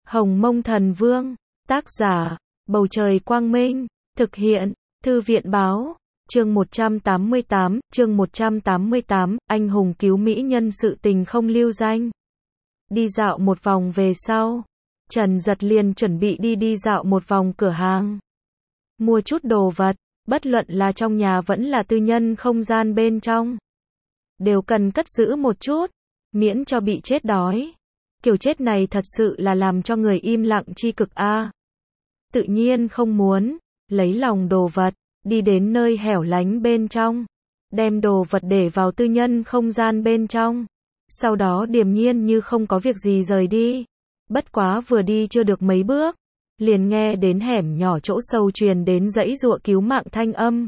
Hồng Mông Thần Vương, tác giả, Bầu Trời Quang Minh, thực hiện, Thư viện Báo, chương 188, anh hùng cứu mỹ nhân sự tình không lưu danh. Đi dạo một vòng về sau, Trần Giật liền chuẩn bị đi dạo một vòng cửa hàng. Mua chút đồ vật, bất luận là trong nhà vẫn là tư nhân không gian bên trong. Đều cần cất giữ một chút, miễn cho bị chết đói. Kiểu chết này thật sự là làm cho người im lặng chi cực a. Tự nhiên không muốn, lấy lòng đồ vật, đi đến nơi hẻo lánh bên trong. Đem đồ vật để vào tư nhân không gian bên trong. Sau đó điềm nhiên như không có việc gì rời đi. Bất quá vừa đi chưa được mấy bước, liền nghe đến hẻm nhỏ chỗ sâu truyền đến giãy giụa cứu mạng thanh âm.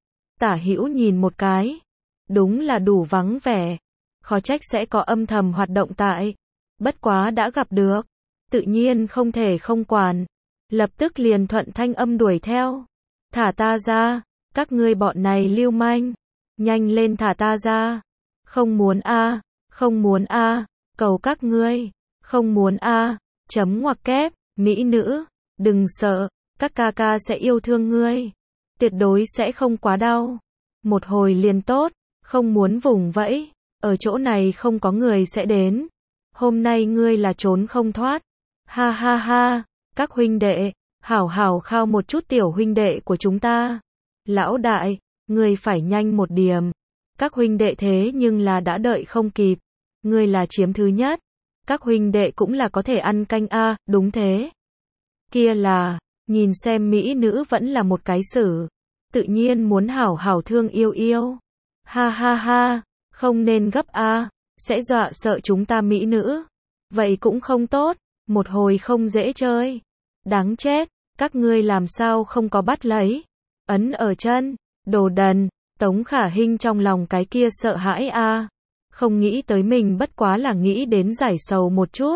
Tả hữu nhìn một cái, đúng là đủ vắng vẻ, khó trách sẽ có âm thầm hoạt động tại. Bất quá đã gặp được, tự nhiên không thể không quản, lập tức liền thuận thanh âm đuổi theo. Thả ta ra, các ngươi bọn này lưu manh, nhanh lên thả ta ra. Không muốn a, không muốn a, cầu các ngươi, không muốn a, chấm ngoặc kép, mỹ nữ, đừng sợ, các ca ca sẽ yêu thương ngươi, tuyệt đối sẽ không quá đau. Một hồi liền tốt, không muốn vùng vẫy, ở chỗ này không có người sẽ đến. Hôm nay ngươi là trốn không thoát. Ha ha ha, các huynh đệ, hảo hảo khao một chút tiểu huynh đệ của chúng ta. Lão đại, ngươi phải nhanh một điểm. Các huynh đệ thế nhưng là đã đợi không kịp. Ngươi là chiếm thứ nhất. Các huynh đệ cũng là có thể ăn canh a, đúng thế. Kia là, nhìn xem mỹ nữ vẫn là một cái xử. Tự nhiên muốn hảo hảo thương yêu yêu. Ha ha ha, không nên gấp a, sẽ dọa sợ chúng ta mỹ nữ. Vậy cũng không tốt, một hồi không dễ chơi. Đáng chết, các ngươi làm sao không có bắt lấy. Ấn ở chân, đồ đần, Tống Khả Hinh trong lòng cái kia sợ hãi a. Không nghĩ tới mình bất quá là nghĩ đến giải sầu một chút.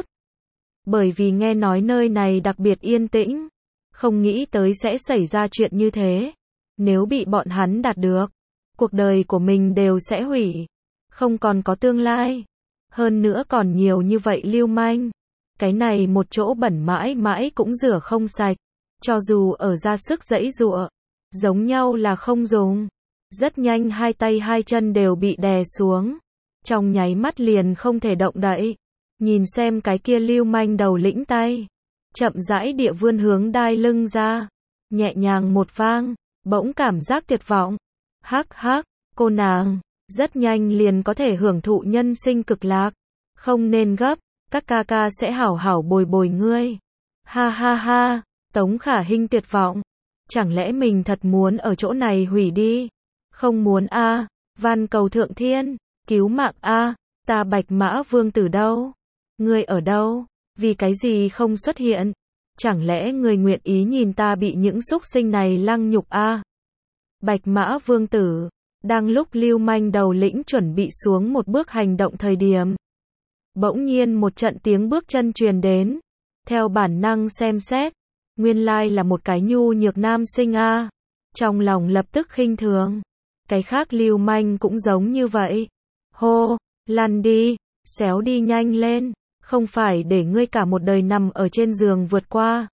Bởi vì nghe nói nơi này đặc biệt yên tĩnh. Không nghĩ tới sẽ xảy ra chuyện như thế. Nếu bị bọn hắn đạt được, cuộc đời của mình đều sẽ hủy. Không còn có tương lai. Hơn nữa còn nhiều như vậy lưu manh. Cái này một chỗ bẩn mãi mãi cũng rửa không sạch. Cho dù ở ra sức giãy giụa, giống nhau là không dùng. Rất nhanh hai tay hai chân đều bị đè xuống. Trong nháy mắt liền không thể động đậy. Nhìn xem cái kia lưu manh đầu lĩnh tay. Chậm rãi địa vươn hướng đai lưng ra. Nhẹ nhàng một vang, bỗng cảm giác tuyệt vọng. Hắc hắc, cô nàng, rất nhanh liền có thể hưởng thụ nhân sinh cực lạc. Không nên gấp, các ca ca sẽ hảo hảo bồi bồi ngươi. Ha ha ha, Tống Khả Hinh tuyệt vọng. Chẳng lẽ mình thật muốn ở chỗ này hủy đi? Không muốn a, van cầu thượng thiên, cứu mạng a, ta Bạch Mã Vương tử đâu? Ngươi ở đâu? Vì cái gì không xuất hiện? Chẳng lẽ ngươi nguyện ý nhìn ta bị những súc sinh này lăng nhục a? Bạch Mã Vương tử, đang lúc lưu manh đầu lĩnh chuẩn bị xuống một bước hành động thời điểm. Bỗng nhiên một trận tiếng bước chân truyền đến. Theo bản năng xem xét, nguyên lai là một cái nhu nhược nam sinh a. Trong lòng lập tức khinh thường. Cái khác lưu manh cũng giống như vậy. Hô, lăn đi, xéo đi nhanh lên, không phải để ngươi cả một đời nằm ở trên giường vượt qua.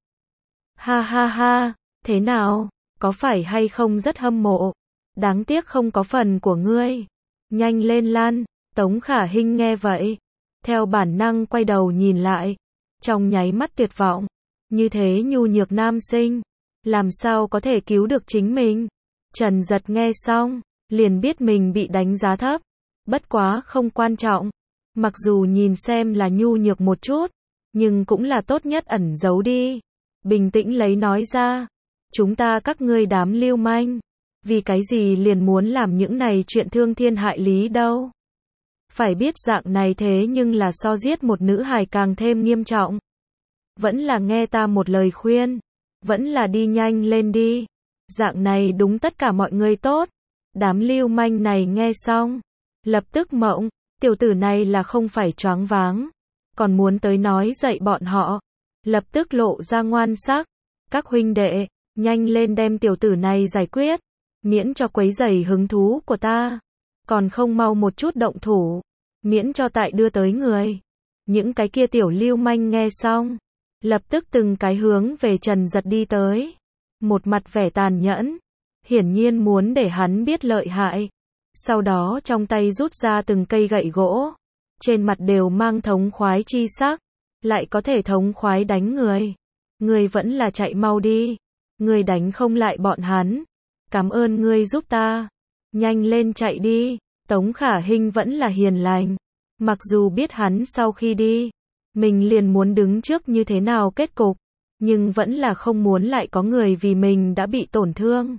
Ha ha ha, thế nào, có phải hay không rất hâm mộ? Đáng tiếc không có phần của ngươi. Nhanh lên lăn. Tống Khả Hinh nghe vậy, theo bản năng quay đầu nhìn lại, trong nháy mắt tuyệt vọng. Như thế nhu nhược nam sinh, làm sao có thể cứu được chính mình? Trần Giật nghe xong, liền biết mình bị đánh giá thấp. Bất quá không quan trọng. Mặc dù nhìn xem là nhu nhược một chút, nhưng cũng là tốt nhất ẩn giấu đi. Bình tĩnh lấy nói ra, chúng ta các ngươi đám lưu manh, vì cái gì liền muốn làm những này chuyện thương thiên hại lý đâu. Phải biết dạng này thế nhưng là so giết một nữ hài càng thêm nghiêm trọng. Vẫn là nghe ta một lời khuyên, vẫn là đi nhanh lên đi. Dạng này đúng tất cả mọi người tốt. Đám lưu manh này nghe xong, lập tức mộng, tiểu tử này là không phải choáng váng, còn muốn tới nói dạy bọn họ. Lập tức lộ ra ngoan sắc. Các huynh đệ, nhanh lên đem tiểu tử này giải quyết, miễn cho quấy rầy hứng thú của ta. Còn không mau một chút động thủ, miễn cho tại đưa tới người. Những cái kia tiểu lưu manh nghe xong, lập tức từng cái hướng về Trần Giật đi tới. Một mặt vẻ tàn nhẫn, hiển nhiên muốn để hắn biết lợi hại. Sau đó trong tay rút ra từng cây gậy gỗ, trên mặt đều mang thống khoái chi sắc, lại có thể thống khoái đánh người. Ngươi vẫn là chạy mau đi, ngươi đánh không lại bọn hắn. Cảm ơn ngươi giúp ta, nhanh lên chạy đi. Tống Khả Hinh vẫn là hiền lành, mặc dù biết hắn sau khi đi, mình liền muốn đứng trước như thế nào kết cục, nhưng vẫn là không muốn lại có người vì mình đã bị tổn thương.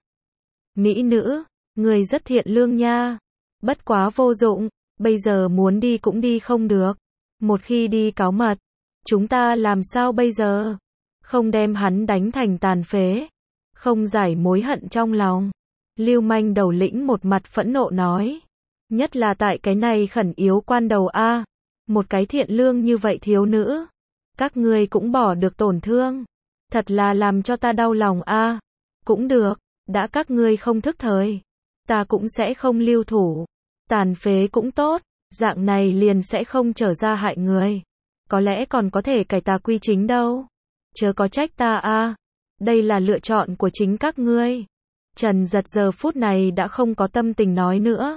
Mỹ nữ, người rất thiện lương nha, bất quá vô dụng, bây giờ muốn đi cũng đi không được. Một khi đi cáo mật, chúng ta làm sao bây giờ? Không đem hắn đánh thành tàn phế, không giải mối hận trong lòng. Lưu manh đầu lĩnh một mặt phẫn nộ nói. Nhất là tại cái này khẩn yếu quan đầu a, một cái thiện lương như vậy thiếu nữ, các ngươi cũng bỏ được tổn thương, thật là làm cho ta đau lòng a. Cũng được, đã các ngươi không thức thời, ta cũng sẽ không lưu thủ. Tàn phế cũng tốt, dạng này liền sẽ không trở ra hại người, có lẽ còn có thể cải tà quy chính đâu. Chớ có trách ta a, đây là lựa chọn của chính các ngươi. Trần Giật giờ phút này đã không có tâm tình nói nữa,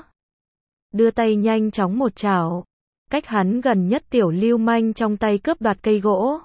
đưa tay nhanh chóng một chảo, cách hắn gần nhất tiểu lưu manh trong tay cướp đoạt cây gỗ.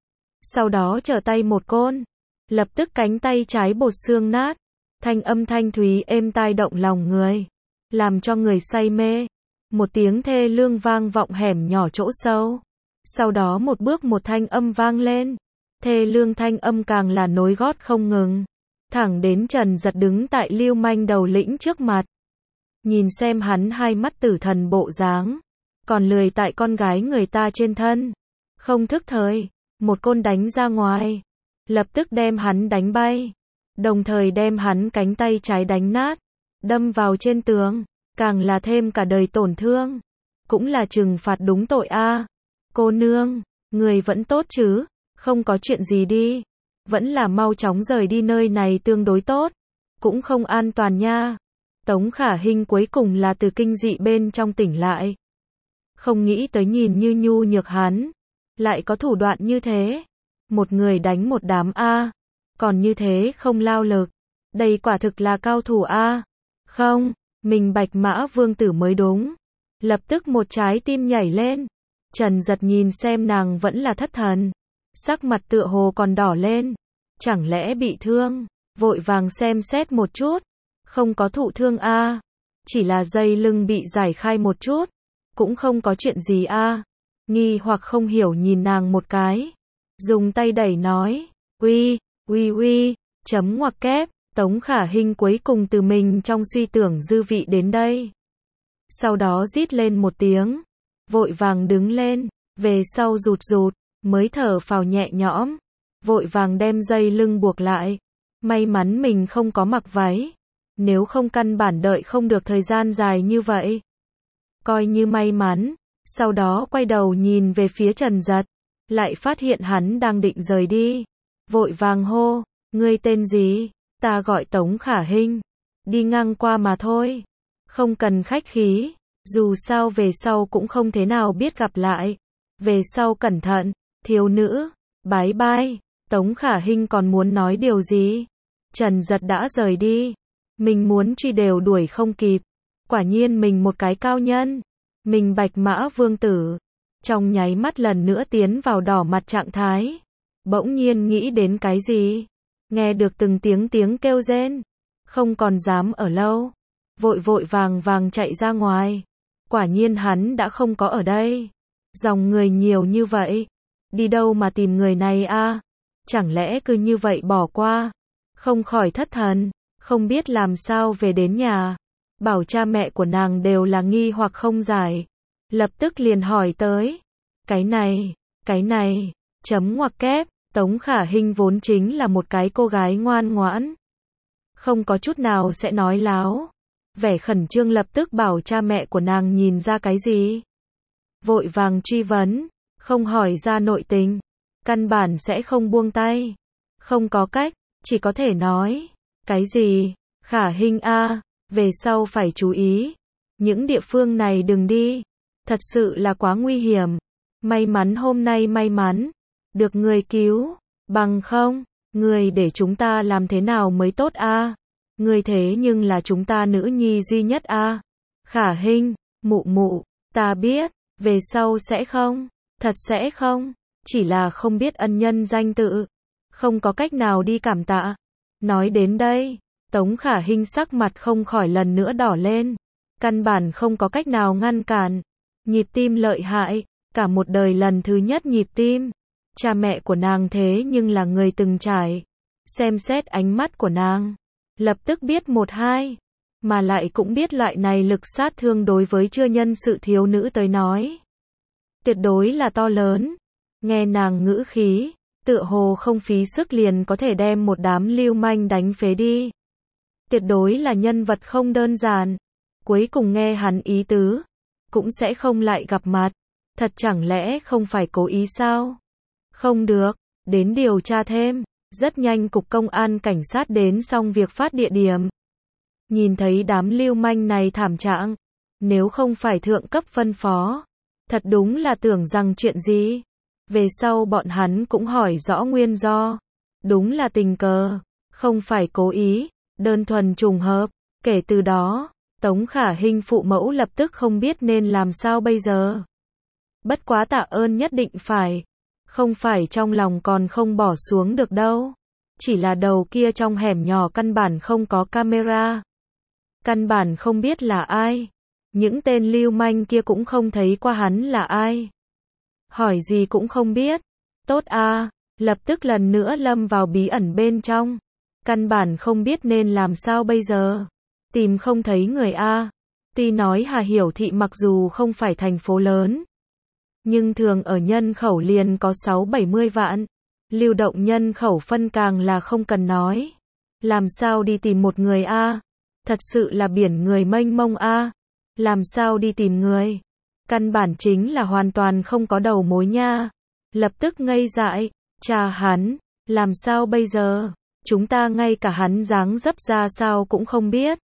Sau đó trở tay một côn, lập tức cánh tay trái bột xương nát, thanh âm thanh thúy êm tai động lòng người, làm cho người say mê. Một tiếng thê lương vang vọng hẻm nhỏ chỗ sâu. Sau đó một bước một thanh âm vang lên, thê lương thanh âm càng là nối gót không ngừng, thẳng đến Trần Giật đứng tại lưu manh đầu lĩnh trước mặt. Nhìn xem hắn hai mắt tử thần bộ dáng, còn lười tại con gái người ta trên thân. Không thức thời, một côn đánh ra ngoài, lập tức đem hắn đánh bay, đồng thời đem hắn cánh tay trái đánh nát, đâm vào trên tường, càng là thêm cả đời tổn thương. Cũng là trừng phạt đúng tội a. Cô nương, người vẫn tốt chứ, không có chuyện gì đi, vẫn là mau chóng rời đi nơi này tương đối tốt, cũng không an toàn nha. Tống Khả Hinh cuối cùng là từ kinh dị bên trong tỉnh lại. Không nghĩ tới nhìn như nhu nhược hắn, lại có thủ đoạn như thế. Một người đánh một đám a, còn như thế không lao lực. Đây quả thực là cao thủ a. Không, mình Bạch Mã Vương tử mới đúng. Lập tức một trái tim nhảy lên. Trần Giật nhìn xem nàng vẫn là thất thần, sắc mặt tựa hồ còn đỏ lên. Chẳng lẽ bị thương? Vội vàng xem xét một chút. Không có thụ thương a, chỉ là dây lưng bị giải khai một chút, cũng không có chuyện gì a. Nghi hoặc không hiểu nhìn nàng một cái, dùng tay đẩy nói, uy, chấm ngoặc kép. Tống Khả Hinh cuối cùng từ mình trong suy tưởng dư vị đến đây. Sau đó rít lên một tiếng, vội vàng đứng lên, về sau rụt rụt, mới thở phào nhẹ nhõm, vội vàng đem dây lưng buộc lại. May mắn mình không có mặc váy, nếu không căn bản đợi không được thời gian dài như vậy. Coi như may mắn, sau đó quay đầu nhìn về phía Trần Giật, lại phát hiện hắn đang định rời đi. Vội vàng hô, ngươi tên gì? Ta gọi Tống Khả Hinh, đi ngang qua mà thôi, không cần khách khí, dù sao về sau cũng không thế nào biết gặp lại. Về sau cẩn thận, thiếu nữ, bái bai. Tống Khả Hinh còn muốn nói điều gì? Trần Giật đã rời đi, mình muốn truy đều đuổi không kịp. Quả nhiên mình một cái cao nhân, mình Bạch Mã Vương tử, trong nháy mắt lần nữa tiến vào đỏ mặt trạng thái. Bỗng nhiên nghĩ đến cái gì? Nghe được từng tiếng kêu rên, không còn dám ở lâu, vội vàng chạy ra ngoài. Quả nhiên hắn đã không có ở đây. Dòng người nhiều như vậy, đi đâu mà tìm người này a? Chẳng lẽ cứ như vậy bỏ qua? Không khỏi thất thần, không biết làm sao về đến nhà. Bảo cha mẹ của nàng đều là nghi hoặc không giải, lập tức liền hỏi tới. Cái này, chấm ngoặc kép. Tống Khả Hinh vốn chính là một cái cô gái ngoan ngoãn, không có chút nào sẽ nói láo. Vẻ khẩn trương lập tức bảo cha mẹ của nàng nhìn ra cái gì. Vội vàng truy vấn, không hỏi ra nội tình, căn bản sẽ không buông tay. Không có cách, chỉ có thể nói, cái gì? Khả Hinh a, về sau phải chú ý, những địa phương này đừng đi, thật sự là quá nguy hiểm. May mắn hôm nay được người cứu, bằng không, người để chúng ta làm thế nào mới tốt a? Người thế nhưng là chúng ta nữ nhi duy nhất a. Khả Hinh, mụ mụ, ta biết, về sau sẽ không, thật sẽ không, chỉ là không biết ân nhân danh tự, không có cách nào đi cảm tạ. Nói đến đây, Tống Khả Hinh sắc mặt không khỏi lần nữa đỏ lên, căn bản không có cách nào ngăn cản. Nhịp tim lợi hại, cả một đời lần thứ nhất nhịp tim. Cha mẹ của nàng thế nhưng là người từng trải. Xem xét ánh mắt của nàng, lập tức biết một hai, mà lại cũng biết loại này lực sát thương đối với chưa nhân sự thiếu nữ tới nói. Tuyệt đối là to lớn. Nghe nàng ngữ khí, tựa hồ không phí sức liền có thể đem một đám lưu manh đánh phế đi. Tuyệt đối là nhân vật không đơn giản. Cuối cùng nghe hắn ý tứ, cũng sẽ không lại gặp mặt. Thật chẳng lẽ không phải cố ý sao? Không được, đến điều tra thêm. Rất nhanh cục công an cảnh sát đến xong việc phát địa điểm. Nhìn thấy đám lưu manh này thảm trạng, nếu không phải thượng cấp phân phó, thật đúng là tưởng rằng chuyện gì. Về sau bọn hắn cũng hỏi rõ nguyên do. Đúng là tình cờ, không phải cố ý, đơn thuần trùng hợp. Kể từ đó, Tống Khả Hinh phụ mẫu lập tức không biết nên làm sao bây giờ. Bất quá tạ ơn nhất định phải. Không phải trong lòng còn không bỏ xuống được đâu. Chỉ là đầu kia trong hẻm nhỏ căn bản không có camera. Căn bản không biết là ai. Những tên lưu manh kia cũng không thấy qua hắn là ai. Hỏi gì cũng không biết. Tốt a, lập tức lần nữa lâm vào bí ẩn bên trong. Căn bản không biết nên làm sao bây giờ. Tìm không thấy người a. Tuy nói Hà Hiểu Thị mặc dù không phải thành phố lớn, nhưng thường ở nhân khẩu liền có 6-70 vạn. Lưu động nhân khẩu phân càng là không cần nói. Làm sao đi tìm một người a? Thật sự là biển người mênh mông a. Làm sao đi tìm người? Căn bản chính là hoàn toàn không có đầu mối nha. Lập tức ngây dại, cha hắn, làm sao bây giờ? Chúng ta ngay cả hắn dáng dấp ra sao cũng không biết.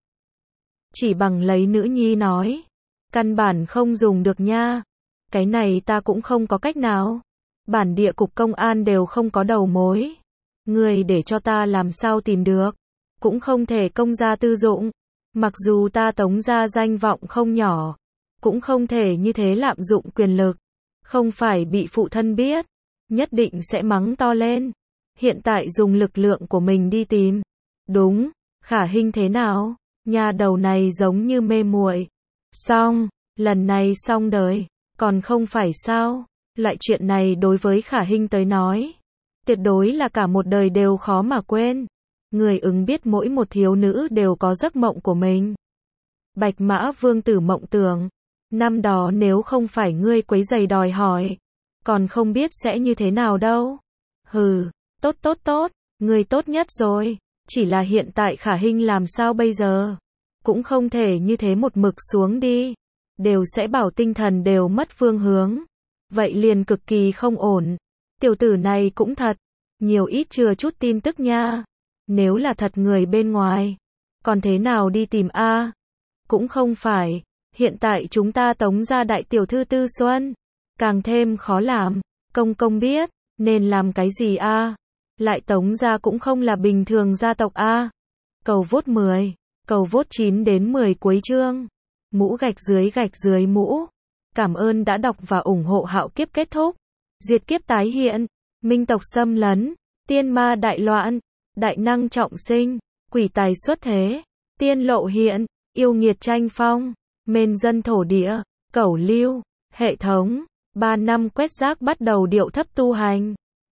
Chỉ bằng lấy nữ nhi nói, căn bản không dùng được nha. Cái này ta cũng không có cách nào. Bản địa cục công an đều không có đầu mối. Người để cho ta làm sao tìm được. Cũng không thể công gia tư dụng. Mặc dù ta Tống gia danh vọng không nhỏ, cũng không thể như thế lạm dụng quyền lực. Không phải bị phụ thân biết, nhất định sẽ mắng to lên. Hiện tại dùng lực lượng của mình đi tìm. Đúng, Khả Hinh thế nào? Nhà đầu này giống như mê muội. Xong, lần này xong đời. Còn không phải sao? Loại chuyện này đối với Khả Hinh tới nói, tuyệt đối là cả một đời đều khó mà quên. Người ứng biết mỗi một thiếu nữ đều có giấc mộng của mình. Bạch Mã Vương tử mộng tưởng, năm đó nếu không phải ngươi quấy giày đòi hỏi, còn không biết sẽ như thế nào đâu. Hừ, tốt, ngươi tốt nhất rồi. Chỉ là hiện tại Khả Hinh làm sao bây giờ? Cũng không thể như thế một mực xuống đi. Đều sẽ bảo tinh thần đều mất phương hướng. Vậy liền cực kỳ không ổn. Tiểu tử này cũng thật. Nhiều ít chừa chút tin tức nha. Nếu là thật người bên ngoài, còn thế nào đi tìm a? Cũng không phải. Hiện tại chúng ta Tống gia đại tiểu thư Tư Xuân. Càng thêm khó làm. Công công biết, nên làm cái gì a? Lại Tống gia cũng không là bình thường gia tộc a. Cầu vote 10. Cầu vote 9 đến 10 cuối chương. Mũ gạch dưới mũ. Cảm ơn đã đọc và ủng hộ Hạo Kiếp kết thúc. Diệt kiếp tái hiện. Minh tộc xâm lấn. Tiên ma đại loạn. Đại năng trọng sinh. Quỷ tài xuất thế. Tiên lộ hiện. Yêu nghiệt tranh phong. Mên dân thổ địa. Cẩu lưu. Hệ thống. 3 năm quét rác bắt đầu điệu thấp tu hành.